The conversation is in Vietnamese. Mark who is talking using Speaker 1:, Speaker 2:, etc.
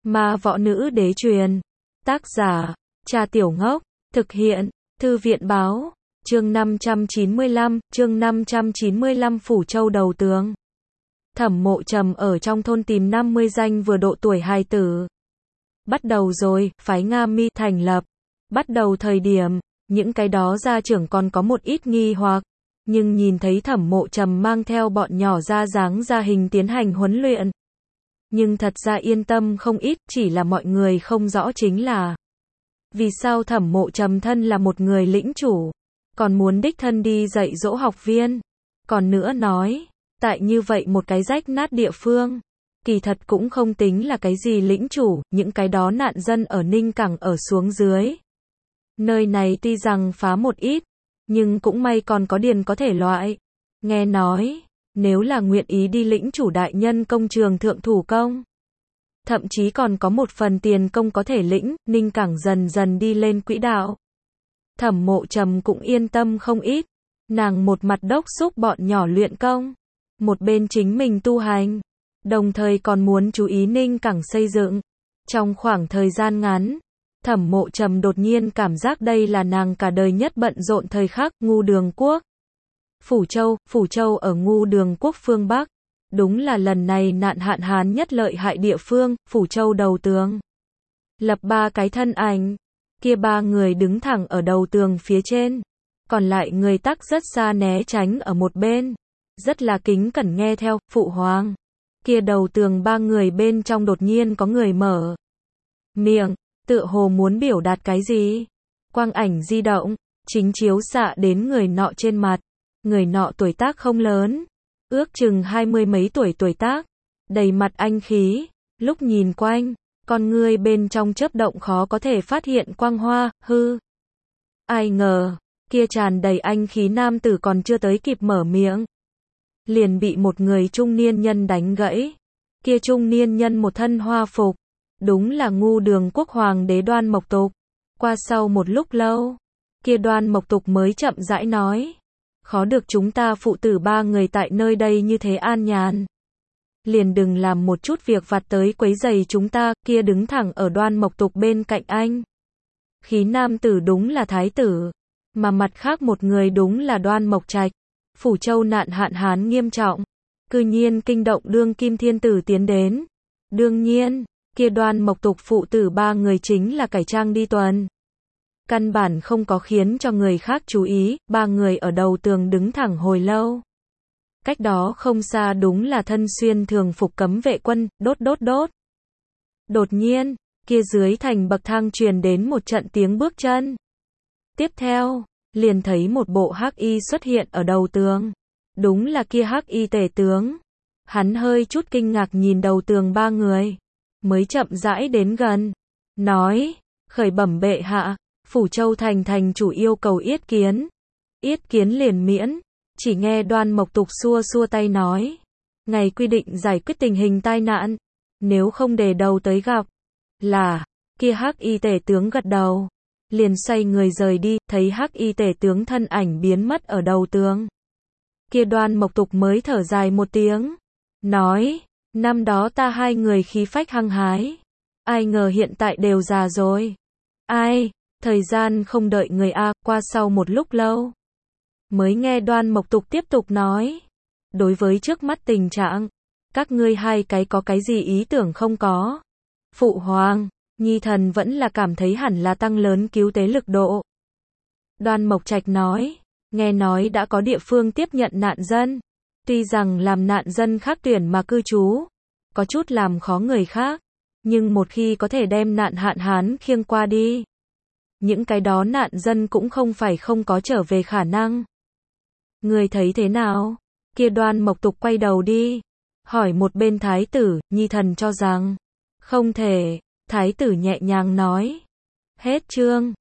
Speaker 1: Ma võ nữ đế truyền. Tác giả, Trà Tiểu Ngốc. Thực hiện, Thư viện báo. Chương 595, Phủ Châu đầu tướng. Thẩm Mộ Trầm ở trong thôn tìm 50 danh vừa độ tuổi hài tử. Bắt đầu rồi, phái Nga Mi thành lập. Bắt đầu thời điểm, những cái đó gia trưởng còn có một ít nghi hoặc, nhưng nhìn thấy Thẩm Mộ Trầm mang theo bọn nhỏ ra dáng ra hình tiến hành huấn luyện. Nhưng thật ra yên tâm không ít, chỉ là mọi người không rõ chính là vì sao Thẩm Mộ Trầm thân là một người lĩnh chủ, còn muốn đích thân đi dạy dỗ học viên. Còn nữa nói, tại như vậy một cái rách nát địa phương, kỳ thật cũng không tính là cái gì lĩnh chủ, những cái đó nạn dân ở Ninh Cảng ở xuống dưới. Nơi này tuy rằng phá một ít, nhưng cũng may còn có điền có thể loại. Nghe nói, nếu là nguyện ý đi lĩnh chủ đại nhân công trường thượng thủ công, thậm chí còn có một phần tiền công có thể lĩnh, Ninh Cảng dần dần đi lên quỹ đạo. Thẩm Mộ Trầm cũng yên tâm không ít, nàng một mặt đốc xúc bọn nhỏ luyện công, một bên chính mình tu hành, đồng thời còn muốn chú ý Ninh Cảng xây dựng. Trong khoảng thời gian ngắn, Thẩm Mộ Trầm đột nhiên cảm giác đây là nàng cả đời nhất bận rộn thời khắc. Ngu Đường Quốc. Phủ Châu ở Ngu Đường Quốc phương Bắc, đúng là lần này nạn hạn hán nhất lợi hại địa phương. Phủ Châu đầu tường lập 3 cái thân ảnh, kia 3 người đứng thẳng ở đầu tường phía trên, còn lại người tắc rất xa né tránh ở một bên, rất là kính cẩn nghe theo. Phụ hoàng. Kia đầu tường 3 người bên trong đột nhiên có người mở miệng, tựa hồ muốn biểu đạt cái gì. Quang ảnh di động, chính chiếu xạ đến người nọ trên mặt. Người nọ tuổi tác không lớn, ước chừng 20 mấy tuổi tác, đầy mặt anh khí, lúc nhìn quanh, con ngươi bên trong chớp động khó có thể phát hiện quang hoa. Ai ngờ, kia tràn đầy anh khí nam tử còn chưa tới kịp mở miệng, liền bị một người trung niên nhân đánh gãy. Kia trung niên nhân một thân hoa phục, đúng là Ngu Đường Quốc hoàng đế Đoan Mộc Tục. Qua sau một lúc lâu, kia Đoan Mộc Tục mới chậm rãi nói, khó được chúng ta phụ tử 3 người tại nơi đây như thế an nhàn, liền đừng làm một chút việc vặt tới quấy rầy chúng ta. Kia đứng thẳng ở Đoan Mộc Tục bên cạnh anh khí nam tử đúng là thái tử, mà mặt khác một người đúng là Đoan Mộc Trạch. Phủ Châu nạn hạn hán nghiêm trọng, cư nhiên kinh động đương kim thiên tử tiến đến. Đương nhiên, kia Đoan Mộc Tục phụ tử 3 người chính là cải trang đi tuần, căn bản không có khiến cho người khác chú ý. 3 người ở đầu tường đứng thẳng hồi lâu. Cách đó không xa đúng là thân xuyên thường phục cấm vệ quân. Đột nhiên, kia dưới thành bậc thang truyền đến một trận tiếng bước chân. Tiếp theo, liền thấy một bộ hắc y xuất hiện ở đầu tường. Đúng là kia hắc y tể tướng. Hắn hơi chút kinh ngạc nhìn đầu tường 3 người, mới chậm rãi đến gần, nói, khởi bẩm bệ hạ, Phủ Châu thành chủ yêu cầu yết kiến. Yết kiến liền miễn. Chỉ nghe Đoan Mộc Tục xua xua tay nói, ngày quy định giải quyết tình hình tai nạn, nếu không để đầu tới gặp. Là, kia hắc y tể tướng gật đầu, liền xoay người rời đi. Thấy hắc y tể tướng thân ảnh biến mất ở đầu tường, kia Đoan Mộc Tục mới thở dài một tiếng, nói, năm đó ta 2 người khí phách hăng hái, ai ngờ hiện tại đều già rồi. Ai, thời gian không đợi người a. Qua sau một lúc lâu, mới nghe Đoan Mộc Tục tiếp tục nói, đối với trước mắt tình trạng, các ngươi 2 cái có cái gì ý tưởng không có? Phụ hoàng, nhi thần vẫn là cảm thấy hẳn là tăng lớn cứu tế lực độ. Đoan Mộc Trạch nói, nghe nói đã có địa phương tiếp nhận nạn dân, tuy rằng làm nạn dân khác tuyển mà cư trú, có chút làm khó người khác, nhưng một khi có thể đem nạn hạn hán khiêng qua đi, những cái đó nạn dân cũng không phải không có trở về khả năng. Người thấy thế nào? Kia Đoan Mộc Tục quay đầu đi, hỏi một bên thái tử. Nhi thần cho rằng không thể. Thái tử nhẹ nhàng nói. Hết chương.